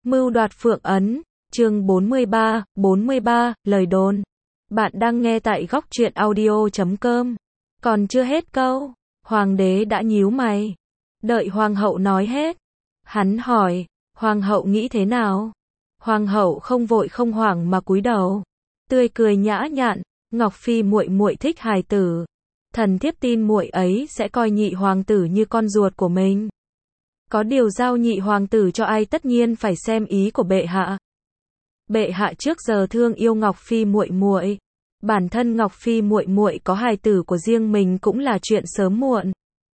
Mưu đoạt Phượng Ấn, chương 43, lời đồn. Bạn đang nghe tại góc truyện audio.com. Còn chưa hết câu, hoàng đế đã nhíu mày. Đợi hoàng hậu nói hết. Hắn hỏi, hoàng hậu nghĩ thế nào? Hoàng hậu không vội không hoảng mà cúi đầu. Tươi cười nhã nhặn, Ngọc Phi muội muội thích hài tử. Thần thiếp tin muội ấy sẽ coi nhị hoàng tử như con ruột của mình. Có điều giao nhị hoàng tử cho ai tất nhiên phải xem ý của bệ hạ. Bệ hạ trước giờ thương yêu Ngọc Phi muội muội. Bản thân Ngọc Phi muội muội có hài tử của riêng mình cũng là chuyện sớm muộn.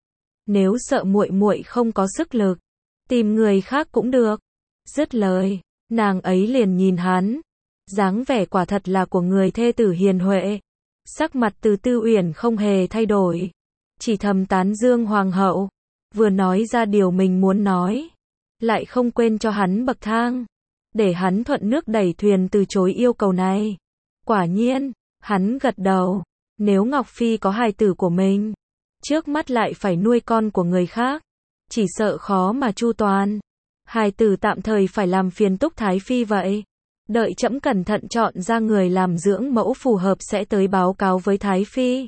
Nếu sợ muội muội không có sức lực, tìm người khác cũng được. Dứt lời, nàng ấy liền nhìn hắn. Dáng vẻ quả thật là của người thê tử hiền huệ. Sắc mặt Từ Tư Uyển không hề thay đổi, chỉ thầm tán dương hoàng hậu. Vừa nói ra điều mình muốn nói, lại không quên cho hắn bậc thang, để hắn thuận nước đẩy thuyền từ chối yêu cầu này. Quả nhiên, hắn gật đầu. Nếu Ngọc Phi có hài tử của mình, trước mắt lại phải nuôi con của người khác, chỉ sợ khó mà chu toàn. Hài tử tạm thời phải làm phiền Túc Thái Phi vậy. Đợi trẫm cẩn thận chọn ra người làm dưỡng mẫu phù hợp sẽ tới báo cáo với Thái Phi.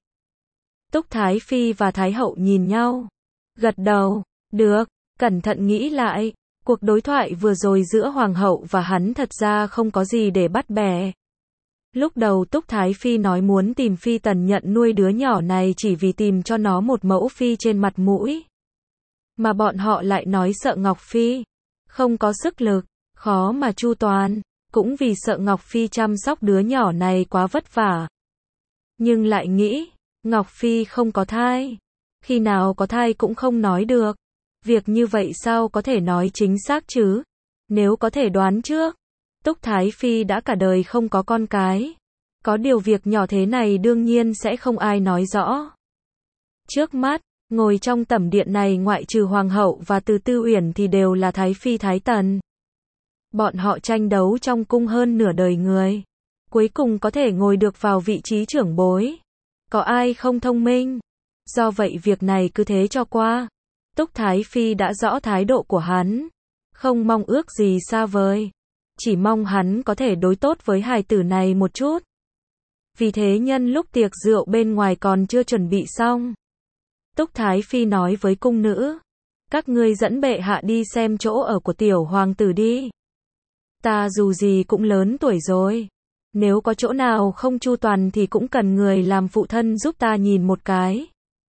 Túc Thái Phi và Thái hậu nhìn nhau, gật đầu. Được, cẩn thận nghĩ lại, cuộc đối thoại vừa rồi giữa hoàng hậu và hắn thật ra không có gì để bắt bẻ. Lúc đầu Túc Thái Phi nói muốn tìm Phi Tần nhận nuôi đứa nhỏ này chỉ vì tìm cho nó một mẫu phi trên mặt mũi. Mà bọn họ lại nói sợ Ngọc Phi không có sức lực, khó mà chu toàn, cũng vì sợ Ngọc Phi chăm sóc đứa nhỏ này quá vất vả. Nhưng lại nghĩ, Ngọc Phi không có thai, khi nào có thai cũng không nói được. Việc như vậy sao có thể nói chính xác chứ? Nếu có thể đoán trước, Túc Thái Phi đã cả đời không có con cái. Có điều việc nhỏ thế này đương nhiên sẽ không ai nói rõ. Trước mắt, ngồi trong tẩm điện này ngoại trừ hoàng hậu và Từ Tư Uyển thì đều là Thái Phi Thái Tần. Bọn họ tranh đấu trong cung hơn nửa đời người, cuối cùng có thể ngồi được vào vị trí trưởng bối. Có ai không thông minh? Do vậy việc này cứ thế cho qua. Túc Thái Phi đã rõ thái độ của hắn, không mong ước gì xa vời, chỉ mong hắn có thể đối tốt với hài tử này một chút. Vì thế nhân lúc tiệc rượu bên ngoài còn chưa chuẩn bị xong, Túc Thái Phi nói với cung nữ, các ngươi dẫn bệ hạ đi xem chỗ ở của tiểu hoàng tử đi. Ta dù gì cũng lớn tuổi rồi, nếu có chỗ nào không chu toàn thì cũng cần người làm phụ thân giúp ta nhìn một cái.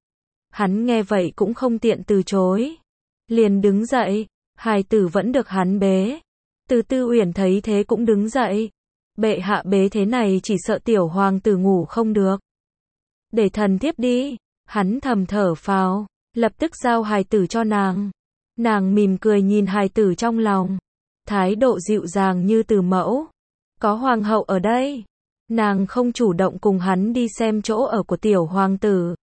Hắn nghe vậy cũng không tiện từ chối, liền đứng dậy. Hài tử vẫn được hắn bế. Từ Tư Uyển thấy thế cũng đứng dậy. Bệ hạ bế thế này chỉ sợ tiểu hoàng tử ngủ không được. Để thần thiếp đi. Hắn thầm thở phào, lập tức giao hài tử cho nàng. Nàng mỉm cười nhìn hài tử trong lòng, thái độ dịu dàng như từ mẫu. Có hoàng hậu ở đây, nàng không chủ động cùng hắn đi xem chỗ ở của tiểu hoàng tử,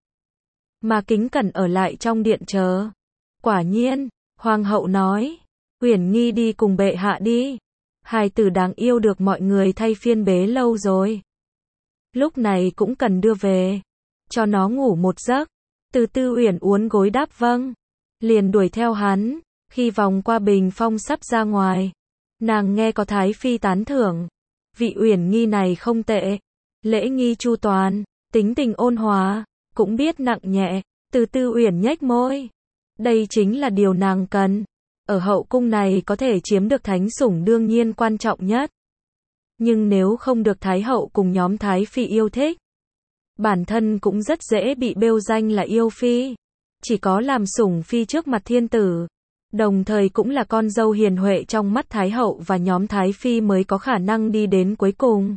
mà kính cẩn ở lại trong điện chờ. Quả nhiên, hoàng hậu nói, Uyển Nhi đi cùng bệ hạ đi. Hài tử đáng yêu được mọi người thay phiên bế lâu rồi, lúc này cũng cần đưa về, cho nó ngủ một giấc. Từ Tư Uyển uốn gối đáp vâng, liền đuổi theo hắn. Khi vòng qua bình phong sắp ra ngoài, nàng nghe có Thái Phi tán thưởng, vị Uyển Nhi này không tệ, lễ nghi chu toàn, tính tình ôn hòa, cũng biết nặng nhẹ. Từ Tư Uyển nhếch môi, đây chính là điều nàng cần. Ở hậu cung này có thể chiếm được thánh sủng đương nhiên quan trọng nhất, nhưng nếu không được Thái hậu cùng nhóm Thái Phi yêu thích, bản thân cũng rất dễ bị bêu danh là yêu phi. Chỉ có làm sủng phi trước mặt thiên tử, đồng thời cũng là con dâu hiền huệ trong mắt Thái hậu và nhóm Thái Phi mới có khả năng đi đến cuối cùng.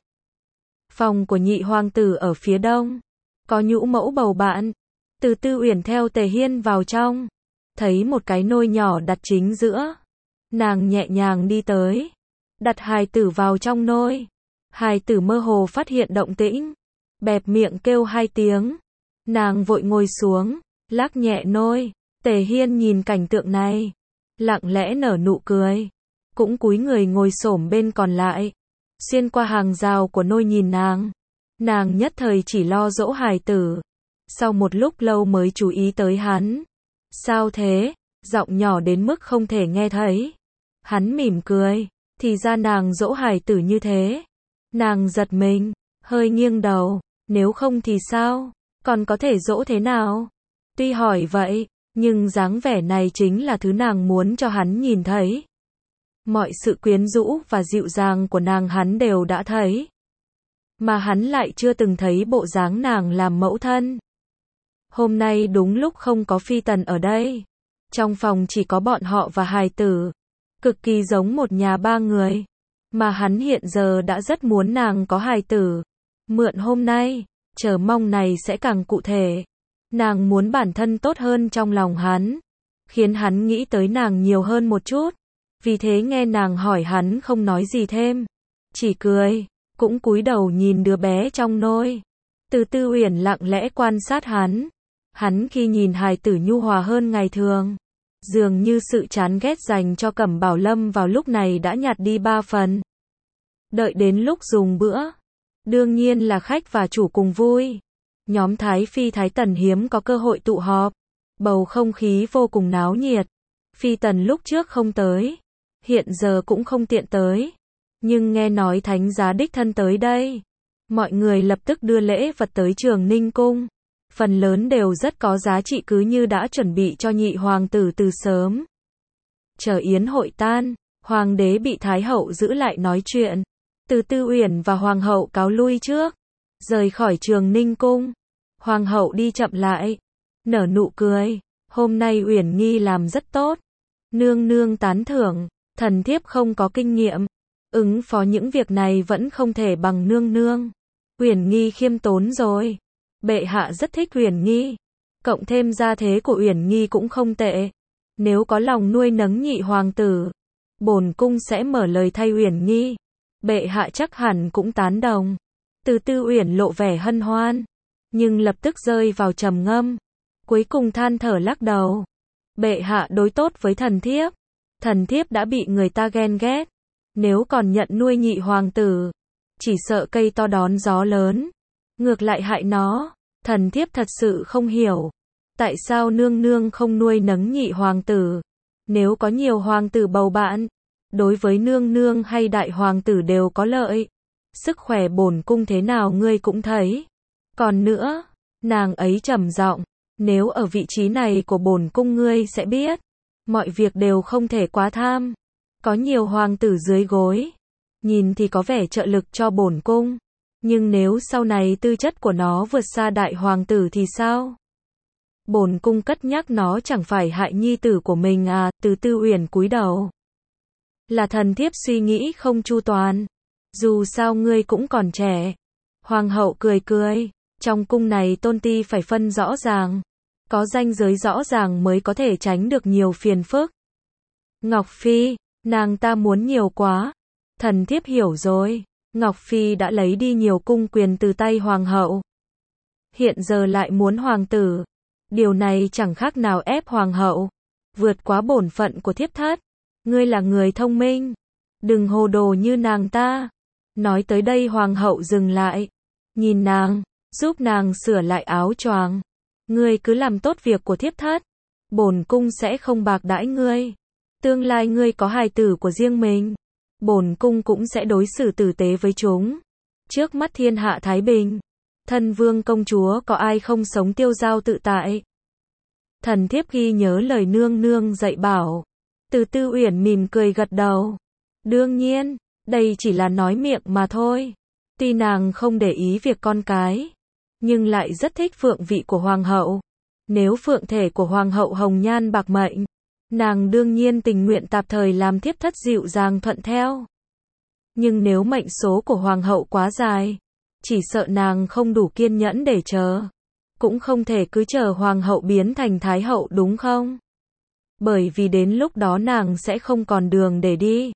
Phòng của nhị hoàng tử ở phía đông, có nhũ mẫu bầu bạn. Từ Tư Uyển theo Tề Hiên vào trong, thấy một cái nôi nhỏ đặt chính giữa. Nàng nhẹ nhàng đi tới, đặt hài tử vào trong nôi. Hài tử mơ hồ phát hiện động tĩnh, bẹp miệng kêu 2 tiếng. Nàng vội ngồi xuống, lắc nhẹ nôi. Tề Hiên nhìn cảnh tượng này, lặng lẽ nở nụ cười, cũng cúi người ngồi xổm bên còn lại, xuyên qua hàng rào của nôi nhìn nàng. Nàng nhất thời chỉ lo dỗ hài tử, sau một lúc lâu mới chú ý tới hắn. Sao thế? Giọng nhỏ đến mức không thể nghe thấy. Hắn mỉm cười, Thì ra nàng dỗ hài tử như thế. Nàng giật mình, hơi nghiêng đầu, nếu không thì sao? Còn có thể dỗ thế nào? Tuy hỏi vậy, nhưng dáng vẻ này chính là thứ nàng muốn cho hắn nhìn thấy. Mọi sự quyến rũ và dịu dàng của nàng hắn đều đã thấy. Mà hắn lại chưa từng thấy bộ dáng nàng làm mẫu thân. Hôm nay đúng lúc không có Phi Tần ở đây. Trong phòng chỉ có bọn họ và hài tử. Cực kỳ giống một nhà ba người. Mà hắn hiện giờ đã rất muốn nàng có hài tử. Mượn hôm nay, chờ mong này sẽ càng cụ thể. Nàng muốn bản thân tốt hơn trong lòng hắn. Khiến hắn nghĩ tới nàng nhiều hơn một chút. Vì thế nghe nàng hỏi hắn không nói gì thêm. Chỉ cười, cũng cúi đầu nhìn đứa bé trong nôi. Từ Tư Uyển lặng lẽ quan sát hắn. Hắn khi nhìn hài tử nhu hòa hơn ngày thường. Dường như sự chán ghét dành cho Cẩm Bảo Lâm vào lúc này đã nhạt đi 3 phần. Đợi đến lúc dùng bữa. Đương nhiên là khách và chủ cùng vui. Nhóm Thái Phi Thái Tần hiếm có cơ hội tụ họp. Bầu không khí vô cùng náo nhiệt. Phi Tần lúc trước không tới. Hiện giờ cũng không tiện tới. Nhưng nghe nói thánh giá đích thân tới đây. Mọi người lập tức đưa lễ vật tới Trường Ninh Cung. Phần lớn đều rất có giá trị cứ như đã chuẩn bị cho nhị hoàng tử từ sớm. Chờ yến hội tan, hoàng đế bị thái hậu giữ lại nói chuyện. Từ Tư Uyển và hoàng hậu cáo lui trước. Rời khỏi Trường Ninh Cung. Hoàng hậu đi chậm lại. Nở nụ cười. Hôm nay Uyển Nhi làm rất tốt. Nương nương tán thưởng. Thần thiếp không có kinh nghiệm. Ứng phó những việc này vẫn không thể bằng nương nương. Uyển Nhi khiêm tốn rồi. Bệ hạ rất thích Uyển Nhi. Cộng thêm gia thế của Uyển Nhi cũng không tệ. Nếu có lòng nuôi nấng nhị hoàng tử, bổn cung sẽ mở lời thay Uyển Nhi. Bệ hạ chắc hẳn cũng tán đồng. Từ Tư Uyển lộ vẻ hân hoan, nhưng lập tức rơi vào trầm ngâm. Cuối cùng than thở lắc đầu. Bệ hạ đối tốt với thần thiếp. Thần thiếp đã bị người ta ghen ghét. Nếu còn nhận nuôi nhị hoàng tử, chỉ sợ cây to đón gió lớn. Ngược lại hại nó. Thần thiếp thật sự không hiểu. Tại sao nương nương không nuôi nấng nhị hoàng tử? Nếu có nhiều hoàng tử bầu bạn, đối với nương nương hay đại hoàng tử đều có lợi. Sức khỏe bổn cung thế nào ngươi cũng thấy. Còn nữa, nàng ấy trầm giọng, nếu ở vị trí này của bổn cung ngươi sẽ biết, mọi việc đều không thể quá tham. Có nhiều hoàng tử dưới gối, nhìn thì có vẻ trợ lực cho bổn cung. Nhưng nếu sau này tư chất của nó vượt xa đại hoàng tử thì sao? Bổn cung cất nhắc nó chẳng phải hại nhi tử của mình à? Từ Tư Uyển cúi đầu. Là thần thiếp suy nghĩ không chu toàn. Dù sao ngươi cũng còn trẻ. Hoàng hậu cười cười. Trong cung này tôn ti phải phân rõ ràng. Có ranh giới rõ ràng mới có thể tránh được nhiều phiền phức. Ngọc Phi, nàng ta muốn nhiều quá. Thần thiếp hiểu rồi. Ngọc Phi đã lấy đi nhiều cung quyền từ tay hoàng hậu. Hiện giờ lại muốn hoàng tử. Điều này chẳng khác nào ép hoàng hậu. Vượt quá bổn phận của thiếp thất. Ngươi là người thông minh. Đừng hồ đồ như nàng ta. Nói tới đây hoàng hậu dừng lại. Nhìn nàng, giúp nàng sửa lại áo choàng. Ngươi cứ làm tốt việc của thiếp thất. Bổn cung sẽ không bạc đãi ngươi. Tương lai ngươi có hài tử của riêng mình. Bổn cung cũng sẽ đối xử tử tế với chúng. Trước mắt thiên hạ thái bình. Thân vương công chúa có ai không sống tiêu dao tự tại. Thần thiếp ghi nhớ lời nương nương dạy bảo. Từ Tư Uyển mỉm cười gật đầu. Đương nhiên, đây chỉ là nói miệng mà thôi. Tuy nàng không để ý việc con cái, nhưng lại rất thích phượng vị của hoàng hậu. Nếu phượng thể của hoàng hậu hồng nhan bạc mệnh, nàng đương nhiên tình nguyện tạm thời làm thiếp thất dịu dàng thuận theo. Nhưng nếu mệnh số của hoàng hậu quá dài, chỉ sợ nàng không đủ kiên nhẫn để chờ. Cũng không thể cứ chờ hoàng hậu biến thành thái hậu đúng không? Bởi vì đến lúc đó nàng sẽ không còn đường để đi.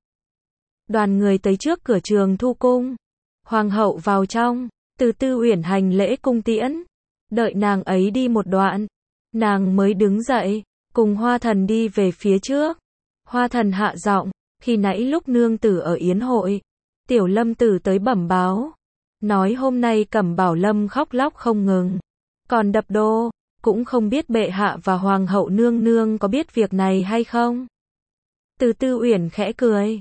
Đoàn người tới trước cửa Trường Thu Cung. Hoàng hậu vào trong, Từ Tư Uyển hành lễ cung tiễn. Đợi nàng ấy đi một đoạn, nàng mới đứng dậy, cùng Hoa Thần đi về phía trước. Hoa Thần hạ giọng, khi nãy lúc nương tử ở yến hội, Tiểu Lâm tử tới bẩm báo, nói hôm nay Cẩm Bảo Lâm khóc lóc không ngừng, còn đập đô, cũng không biết bệ hạ và hoàng hậu nương nương có biết việc này hay không. Từ Tư Uyển khẽ cười,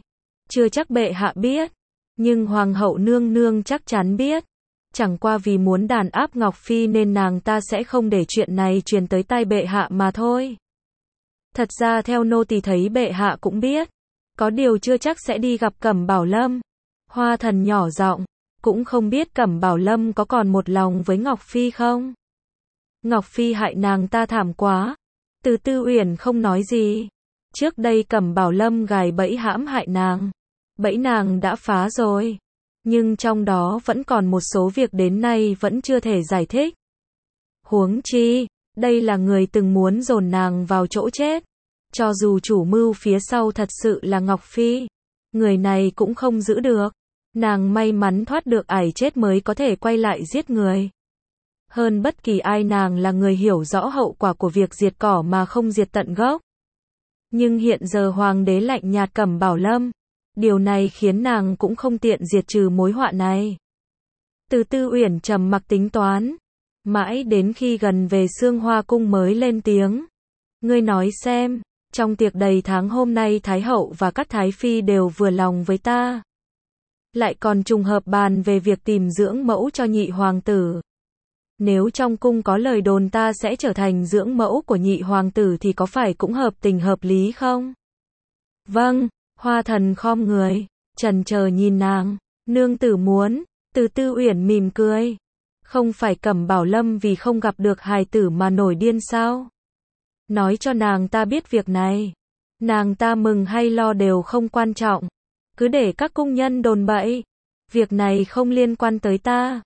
Chưa chắc bệ hạ biết, nhưng hoàng hậu nương nương chắc chắn biết. Chẳng qua vì muốn đàn áp Ngọc Phi nên nàng ta sẽ không để chuyện này truyền tới tai bệ hạ mà thôi. Thật ra theo nô tỳ thấy bệ hạ cũng biết, có điều chưa chắc sẽ đi gặp Cẩm Bảo Lâm. Hoa Thần nhỏ giọng, cũng không biết Cẩm Bảo Lâm có còn một lòng với Ngọc Phi không? Ngọc Phi hại nàng ta thảm quá. Từ Tư Uyển không nói gì. Trước đây Cẩm Bảo Lâm gài bẫy hãm hại nàng. Bẫy nàng đã phá rồi. Nhưng trong đó vẫn còn một số việc đến nay vẫn chưa thể giải thích. Huống chi, đây là người từng muốn dồn nàng vào chỗ chết. Cho dù chủ mưu phía sau thật sự là Ngọc Phi, người này cũng không giữ được. Nàng may mắn thoát được ải chết mới có thể quay lại giết người. Hơn bất kỳ ai nàng là người hiểu rõ hậu quả của việc diệt cỏ mà không diệt tận gốc. Nhưng hiện giờ hoàng đế lạnh nhạt Cẩm Bảo Lâm. Điều này khiến nàng cũng không tiện diệt trừ mối họa này. Từ Tư Uyển trầm mặc tính toán. Mãi đến khi gần về Sương Hoa Cung mới lên tiếng. Ngươi nói xem, trong tiệc đầy tháng hôm nay Thái Hậu và các Thái Phi đều vừa lòng với ta. Lại còn trùng hợp bàn về việc tìm dưỡng mẫu cho nhị hoàng tử. Nếu trong cung có lời đồn ta sẽ trở thành dưỡng mẫu của nhị hoàng tử thì có phải cũng hợp tình hợp lý không? Vâng, Hoa Thần khom người, chần chờ nhìn nàng. Nương tử muốn. Từ Tư Uyển mỉm cười. Không phải Cẩm Bảo Lâm vì không gặp được hài tử mà nổi điên sao? Nói cho nàng ta biết việc này. Nàng ta mừng hay lo đều không quan trọng. Cứ để các cung nhân đồn bậy. Việc này không liên quan tới ta.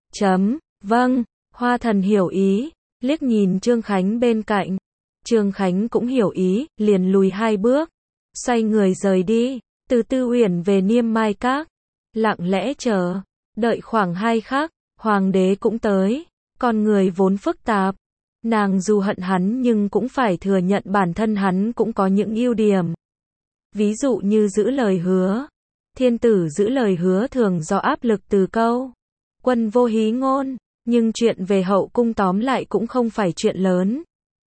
Vâng, Hoa Thần hiểu ý, liếc nhìn Trương Khánh bên cạnh. Trương Khánh cũng hiểu ý, liền lùi 2 bước. Xoay người rời đi. Từ Tư Uyển về Niêm Mai Các. Lặng lẽ chờ. Đợi khoảng 2 khắc, hoàng đế cũng tới. Con người vốn phức tạp. Nàng dù hận hắn nhưng cũng phải thừa nhận bản thân hắn cũng có những ưu điểm. Ví dụ như giữ lời hứa. Thiên tử giữ lời hứa thường do áp lực từ câu quân vô hí ngôn. Nhưng chuyện về hậu cung tóm lại cũng không phải chuyện lớn.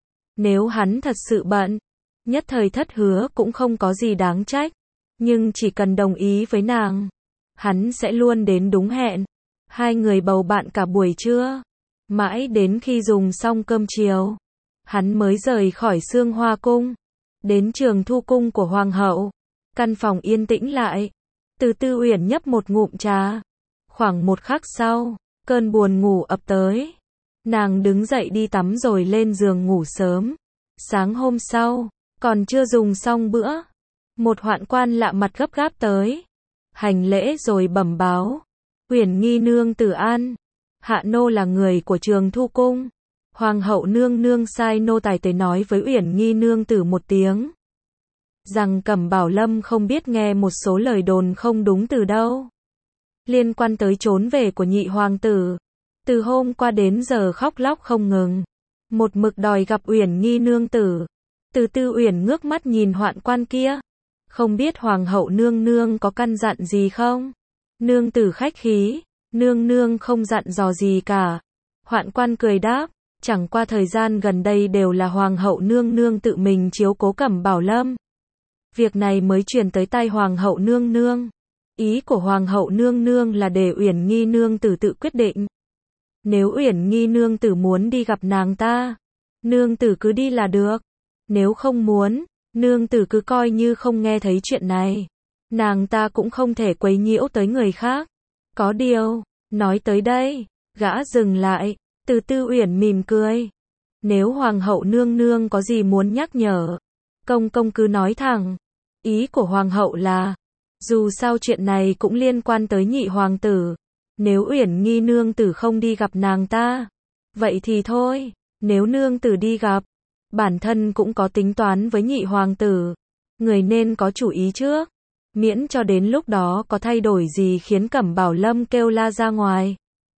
Nếu hắn thật sự bận, nhất thời thất hứa cũng không có gì đáng trách. Nhưng chỉ cần đồng ý với nàng, hắn sẽ luôn đến đúng hẹn. Hai người bầu bạn cả buổi trưa. Mãi đến khi dùng xong cơm chiều, hắn mới rời khỏi Sương Hoa Cung. Đến Trường Thu Cung của Hoàng hậu. Căn phòng yên tĩnh lại. Từ Tư Uyển nhấp một ngụm trà. Khoảng 1 khắc sau, cơn buồn ngủ ập tới. Nàng đứng dậy đi tắm rồi lên giường ngủ sớm. Sáng hôm sau, còn chưa dùng xong bữa, một hoạn quan lạ mặt gấp gáp tới. Hành lễ rồi bẩm báo. Uyển Nghi nương tử an. Hạ nô là người của Trường Thu Cung. Hoàng hậu nương nương sai nô tài tới nói với Uyển Nghi nương tử một tiếng. Rằng Cẩm Bảo Lâm không biết nghe một số lời đồn không đúng từ đâu. Liên quan tới trốn về của nhị hoàng tử. Từ hôm qua đến giờ khóc lóc không ngừng. Một mực đòi gặp Uyển Nghi nương tử. Từ Tư Uyển ngước mắt nhìn hoạn quan kia. Không biết hoàng hậu nương nương có căn dặn gì không? Nương tử khách khí. Nương nương không dặn dò gì cả. Hoạn quan cười đáp. Chẳng qua thời gian gần đây đều là hoàng hậu nương nương tự mình chiếu cố Cẩm Bảo Lâm. Việc này mới truyền tới tai hoàng hậu nương nương. Ý của hoàng hậu nương nương là để Uyển Nghi nương tử tự quyết định. Nếu Uyển Nghi nương tử muốn đi gặp nàng ta, nương tử cứ đi là được. Nếu không muốn, nương tử cứ coi như không nghe thấy chuyện này. Nàng ta cũng không thể quấy nhiễu tới người khác. Có điều, nói tới đây, gã dừng lại. Từ Tư Uyển mỉm cười. Nếu hoàng hậu nương nương có gì muốn nhắc nhở, công công cứ nói thẳng. Ý của hoàng hậu là, dù sao chuyện này cũng liên quan tới nhị hoàng tử. Nếu Uyển Nghi nương tử không đi gặp nàng ta, vậy thì thôi. Nếu nương tử đi gặp, bản thân cũng có tính toán với nhị hoàng tử. Người nên có chủ ý trước, miễn cho đến lúc đó có thay đổi gì khiến Cẩm Bảo Lâm kêu la ra ngoài.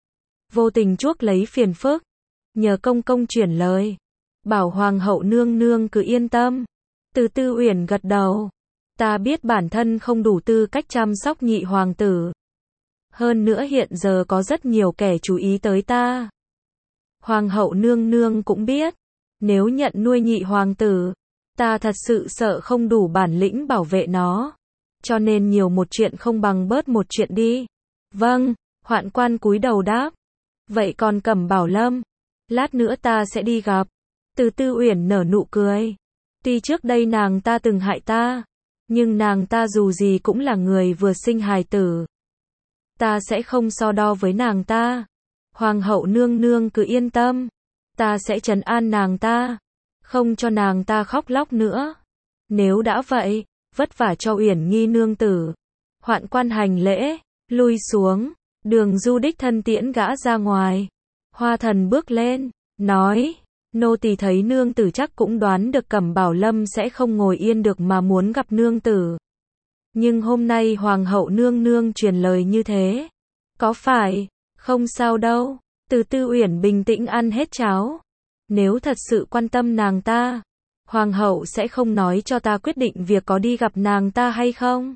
Vô tình chuốc lấy phiền phức. Nhờ công công chuyển lời. Bảo hoàng hậu nương nương cứ yên tâm. Từ Tư Uyển gật đầu. Ta biết bản thân không đủ tư cách chăm sóc nhị hoàng tử. Hơn nữa hiện giờ có rất nhiều kẻ chú ý tới ta. Hoàng hậu nương nương cũng biết. Nếu nhận nuôi nhị hoàng tử, ta thật sự sợ không đủ bản lĩnh bảo vệ nó. cho nên nhiều một chuyện không bằng bớt một chuyện đi. Vâng, Hoạn Quan cúi đầu đáp. Vậy còn Cẩm Bảo Lâm? Lát nữa ta sẽ đi gặp. Từ Tư Uyển nở nụ cười. Tuy trước đây nàng ta từng hại ta, nhưng nàng ta dù gì cũng là người vừa sinh hài tử. Ta sẽ không so đo với nàng ta. Hoàng hậu nương nương cứ yên tâm. Ta sẽ trấn an nàng ta, không cho nàng ta khóc lóc nữa. Nếu đã vậy, vất vả cho Uyển Nghi nương tử. Hoạn Quan hành lễ, lui xuống. Đường Du đích thân tiễn gã ra ngoài. Hoa Thần bước lên, nói, nô tỳ thấy nương tử chắc cũng đoán được Cẩm Bảo Lâm sẽ không ngồi yên được mà muốn gặp nương tử. Nhưng hôm nay hoàng hậu nương nương truyền lời như thế, có phải? Không sao đâu. Từ Tư Uyển bình tĩnh ăn hết cháo. Nếu thật sự quan tâm nàng ta, hoàng hậu sẽ không nói cho ta quyết định việc có đi gặp nàng ta hay không.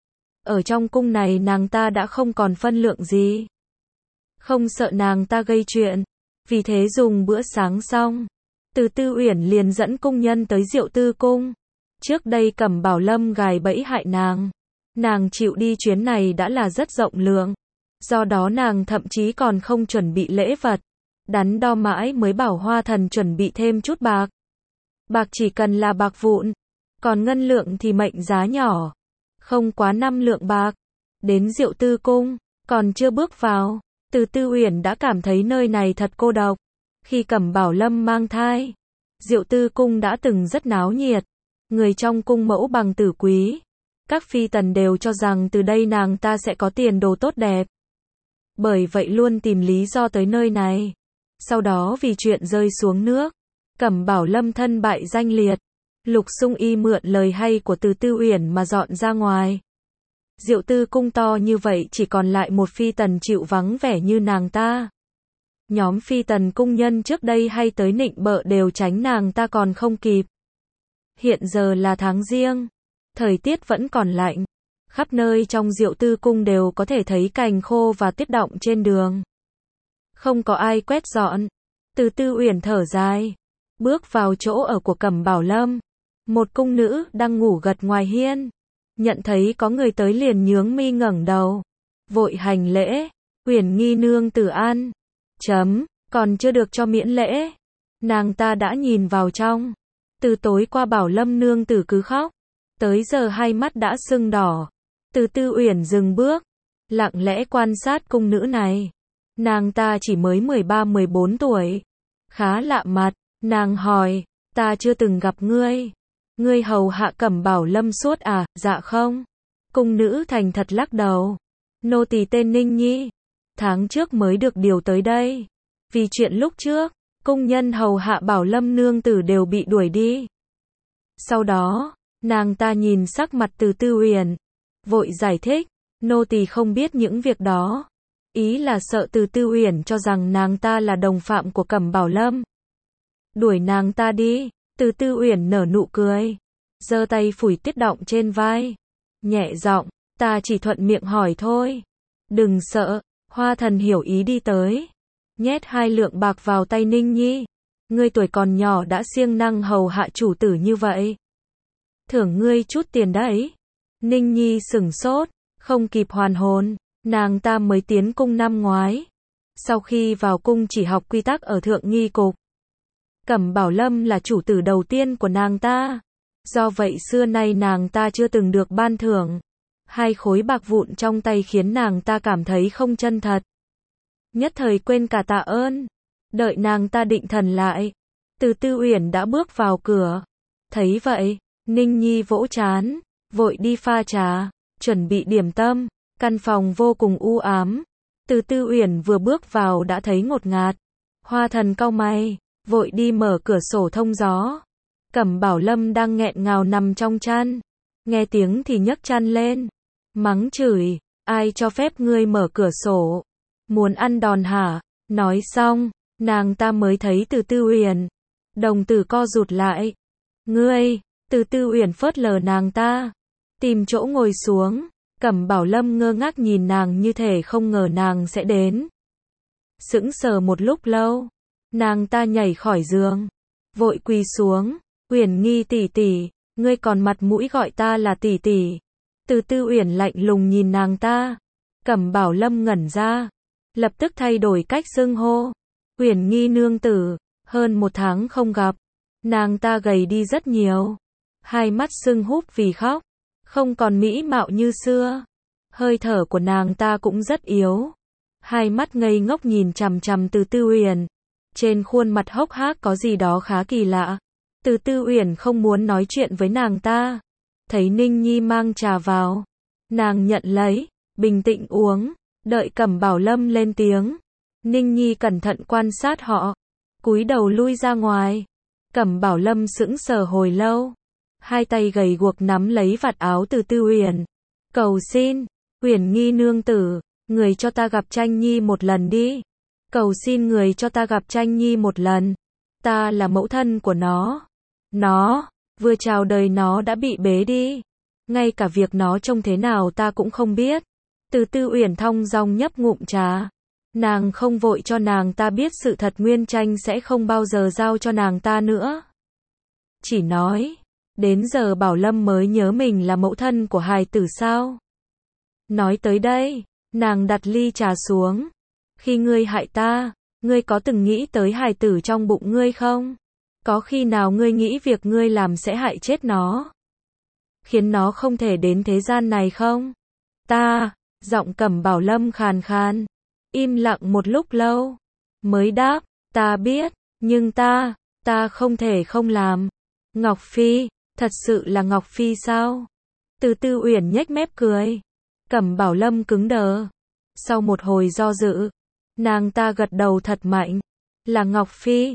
Ở trong cung này nàng ta đã không còn phân lượng gì. Không sợ nàng ta gây chuyện. Vì thế dùng bữa sáng xong, Từ Tư Uyển liền dẫn cung nhân tới Diệu Tư cung. Trước đây Cẩm Bảo Lâm gài bẫy hại nàng. Nàng chịu đi chuyến này đã là rất rộng lượng. Do đó nàng thậm chí còn không chuẩn bị lễ vật. Đắn đo mãi mới bảo Hoa Thần chuẩn bị thêm chút bạc. Bạc chỉ cần là bạc vụn. Còn ngân lượng thì mệnh giá nhỏ. Không quá 5 lượng bạc. Đến Diệu Tư cung, còn chưa bước vào, Từ Tư Uyển đã cảm thấy nơi này thật cô độc. Khi Cẩm Bảo Lâm mang thai, Diệu Tư cung đã từng rất náo nhiệt. Người trong cung mẫu bằng tử quý. Các phi tần đều cho rằng từ đây nàng ta sẽ có tiền đồ tốt đẹp. Bởi vậy luôn tìm lý do tới nơi này. Sau đó vì chuyện rơi xuống nước, Cẩm Bảo Lâm thân bại danh liệt. Lục Sung Y mượn lời hay của Từ Tư Uyển mà dọn ra ngoài. Diệu Tư cung to như vậy chỉ còn lại một phi tần chịu vắng vẻ như nàng ta. Nhóm phi tần cung nhân trước đây hay tới nịnh bợ đều tránh nàng ta còn không kịp. Hiện giờ là tháng Giêng, thời tiết vẫn còn lạnh. Khắp nơi trong Diệu Tư cung đều có thể thấy cành khô và tuyết đọng trên đường. Không có ai quét dọn. Từ Tư Uyển thở dài, bước vào chỗ ở của Cẩm Bảo Lâm. Một cung nữ đang ngủ gật ngoài hiên, nhận thấy có người tới liền nhướng mi ngẩng đầu, vội hành lễ. Uyển Nghi nương tử an. Còn chưa được cho miễn lễ. Nàng ta đã nhìn vào trong. Từ tối qua Bảo Lâm nương tử cứ khóc, tới giờ hai mắt đã sưng đỏ. Từ Tư Uyển dừng bước, lặng lẽ quan sát cung nữ này. Nàng ta chỉ mới 13-14 tuổi, khá lạ mặt. Nàng hỏi, ta chưa từng gặp ngươi. Ngươi hầu hạ Cẩm Bảo Lâm suốt à? Dạ không. Cung nữ thành thật lắc đầu. Nô tỳ tên Ninh Nhi. Tháng trước mới được điều tới đây. Vì chuyện lúc trước, cung nhân hầu hạ Bảo Lâm nương tử đều bị đuổi đi. Sau đó, nàng ta nhìn sắc mặt Từ Tư Uyển, vội giải thích, nô tỳ không biết những việc đó. Ý là sợ Từ Tư Uyển cho rằng nàng ta là đồng phạm của Cẩm Bảo Lâm. Đuổi nàng ta đi. Từ Tư Uyển nở nụ cười, giơ tay phủi tuyết đọng trên vai, nhẹ giọng, ta chỉ thuận miệng hỏi thôi. Đừng sợ. Hoa Thần hiểu ý đi tới, nhét 2 lượng bạc vào tay Ninh Nhi. Ngươi tuổi còn nhỏ đã siêng năng hầu hạ chủ tử như vậy. Thưởng ngươi chút tiền đấy. Ninh Nhi sửng sốt, không kịp hoàn hồn. Nàng ta mới tiến cung năm ngoái. Sau khi vào cung chỉ học quy tắc ở Thượng Nghi Cục. Cẩm Bảo Lâm là chủ tử đầu tiên của nàng ta. Do vậy xưa nay nàng ta chưa từng được ban thưởng. 2 khối bạc vụn trong tay khiến nàng ta cảm thấy không chân thật. Nhất thời quên cả tạ ơn. Đợi nàng ta định thần lại, Từ Tư Uyển đã bước vào cửa. Thấy vậy, Ninh Nhi vỗ trán, vội đi pha trà, chuẩn bị điểm tâm. Căn phòng vô cùng u ám. Từ Tư Uyển vừa bước vào đã thấy ngột ngạt. Hoa Thần cau mày, vội đi mở cửa sổ thông gió. Cẩm Bảo Lâm đang nghẹn ngào nằm trong chăn, nghe tiếng thì nhấc chăn lên, mắng chửi, ai cho phép ngươi mở cửa sổ? Muốn ăn đòn hả? Nói xong, nàng ta mới thấy Từ Tư Uyển, đồng tử co rụt lại. Ngươi, Từ Tư Uyển phớt lờ nàng ta, tìm chỗ ngồi xuống. Cẩm Bảo Lâm ngơ ngác nhìn nàng như thể không ngờ nàng sẽ đến. Sững sờ một lúc lâu, nàng ta nhảy khỏi giường, vội quỳ xuống. Uyển Nghi tỷ tỷ, ngươi còn mặt mũi gọi ta là tỷ tỷ. Từ Tư Uyển lạnh lùng nhìn nàng ta. Cẩm Bảo Lâm ngẩn ra, lập tức thay đổi cách xưng hô. Uyển Nghi nương tử, hơn 1 tháng không gặp, nàng ta gầy đi rất nhiều. Hai mắt sưng húp vì khóc, không còn mỹ mạo như xưa. Hơi thở của nàng ta cũng rất yếu. Hai mắt ngây ngốc nhìn chằm chằm Từ Tư Uyển. Trên khuôn mặt hốc hác có gì đó khá kỳ lạ. Từ Tư Uyển không muốn nói chuyện với nàng ta. Thấy Ninh Nhi mang trà vào, nàng nhận lấy, bình tĩnh uống, đợi Cẩm Bảo Lâm lên tiếng. Ninh Nhi cẩn thận quan sát họ, cúi đầu lui ra ngoài. Cẩm Bảo Lâm sững sờ hồi lâu, hai tay gầy guộc nắm lấy vạt áo Từ Tư Uyển. Cầu xin, Uyển Nghi nương tử, người cho ta gặp Tranh Nhi một lần đi. Cầu xin người cho ta gặp Tranh Nhi một lần. Ta là mẫu thân của nó. Nó, vừa chào đời nó đã bị bế đi. Ngay cả việc nó trông thế nào ta cũng không biết. Từ Tư Uyển thong dong nhấp ngụm trà. Nàng không vội cho nàng ta biết sự thật, Nguyên Tranh sẽ không bao giờ giao cho nàng ta nữa. Chỉ nói, đến giờ Bảo Lâm mới nhớ mình là mẫu thân của hài tử sao? Nói tới đây, nàng đặt ly trà xuống. Khi ngươi hại ta, ngươi có từng nghĩ tới hài tử trong bụng ngươi không? Có khi nào ngươi nghĩ việc ngươi làm sẽ hại chết nó, khiến nó không thể đến thế gian này không? Ta, giọng Cẩm Bảo Lâm khàn khàn, im lặng một lúc lâu, mới đáp, ta biết, nhưng ta không thể không làm. Ngọc Phi, thật sự là Ngọc Phi sao? Từ Tư Uyển nhếch mép cười. Cẩm Bảo Lâm cứng đờ. Sau một hồi do dự, nàng ta gật đầu thật mạnh. Là Ngọc Phi,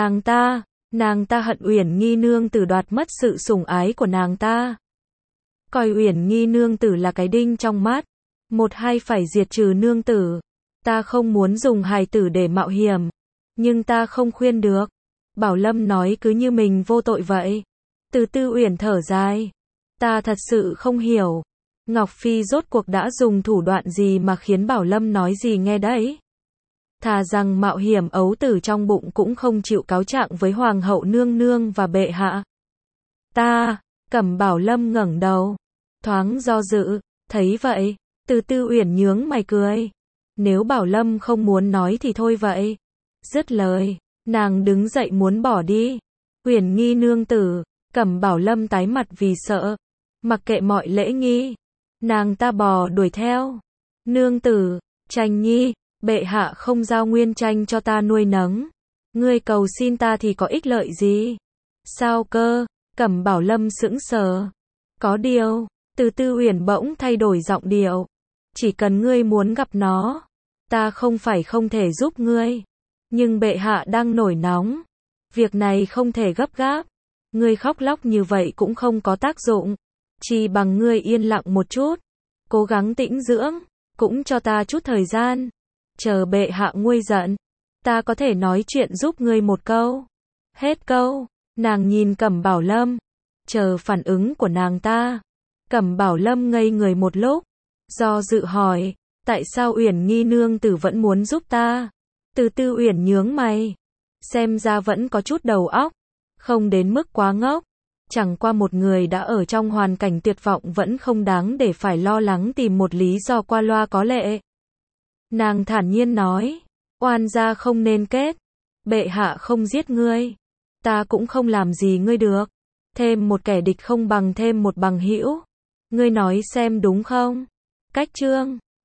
nàng ta hận Uyển Nghi nương tử đoạt mất sự sủng ái của nàng ta. Coi Uyển Nghi nương tử là cái đinh trong mắt, một hay phải diệt trừ nương tử. Ta không muốn dùng hài tử để mạo hiểm, nhưng ta không khuyên được. Bảo Lâm nói cứ như mình vô tội vậy. Từ Tư Uyển thở dài. Ta thật sự không hiểu, Ngọc Phi rốt cuộc đã dùng thủ đoạn gì mà khiến Bảo Lâm nói gì nghe đấy. Thà rằng mạo hiểm ấu tử trong bụng cũng không chịu cáo trạng với Hoàng hậu nương nương và bệ hạ. Cẩm Bảo Lâm ngẩng đầu, thoáng do dự, thấy vậy, Từ Tư Uyển nhướng mày cười. Nếu Bảo Lâm không muốn nói thì thôi vậy. Dứt lời, nàng đứng dậy muốn bỏ đi. Uyển Nghi nương tử, Cẩm Bảo Lâm tái mặt vì sợ. Mặc kệ mọi lễ nghi, nàng ta bò đuổi theo. Nương tử, Tranh Nhi, bệ hạ không giao Nguyên Tranh cho ta nuôi nấng. Ngươi cầu xin ta thì có ích lợi gì? Sao cơ? Cẩm Bảo Lâm sững sờ. Có điều, Từ Tư Uyển bỗng thay đổi giọng điệu. Chỉ cần ngươi muốn gặp nó, ta không phải không thể giúp ngươi. Nhưng bệ hạ đang nổi nóng. Việc này không thể gấp gáp. Ngươi khóc lóc như vậy cũng không có tác dụng. Chỉ bằng ngươi yên lặng một chút, cố gắng tĩnh dưỡng, cũng cho ta chút thời gian. Chờ bệ hạ nguôi giận, ta có thể nói chuyện giúp ngươi một câu. Hết câu, nàng nhìn Cẩm Bảo Lâm, chờ phản ứng của nàng ta. Cẩm Bảo Lâm ngây người một lúc, do dự hỏi, tại sao Uyển Nghi nương tử vẫn muốn giúp ta? Từ Tư Uyển nhướng mày, xem ra vẫn có chút đầu óc, không đến mức quá ngốc. Chẳng qua một người đã ở trong hoàn cảnh tuyệt vọng vẫn không đáng để phải lo lắng tìm một lý do qua loa có lệ. Nàng thản nhiên nói, oan gia không nên kết, bệ hạ không giết ngươi, ta cũng không làm gì ngươi được, thêm một kẻ địch không bằng thêm một bằng hữu, ngươi nói xem đúng không? Cách chương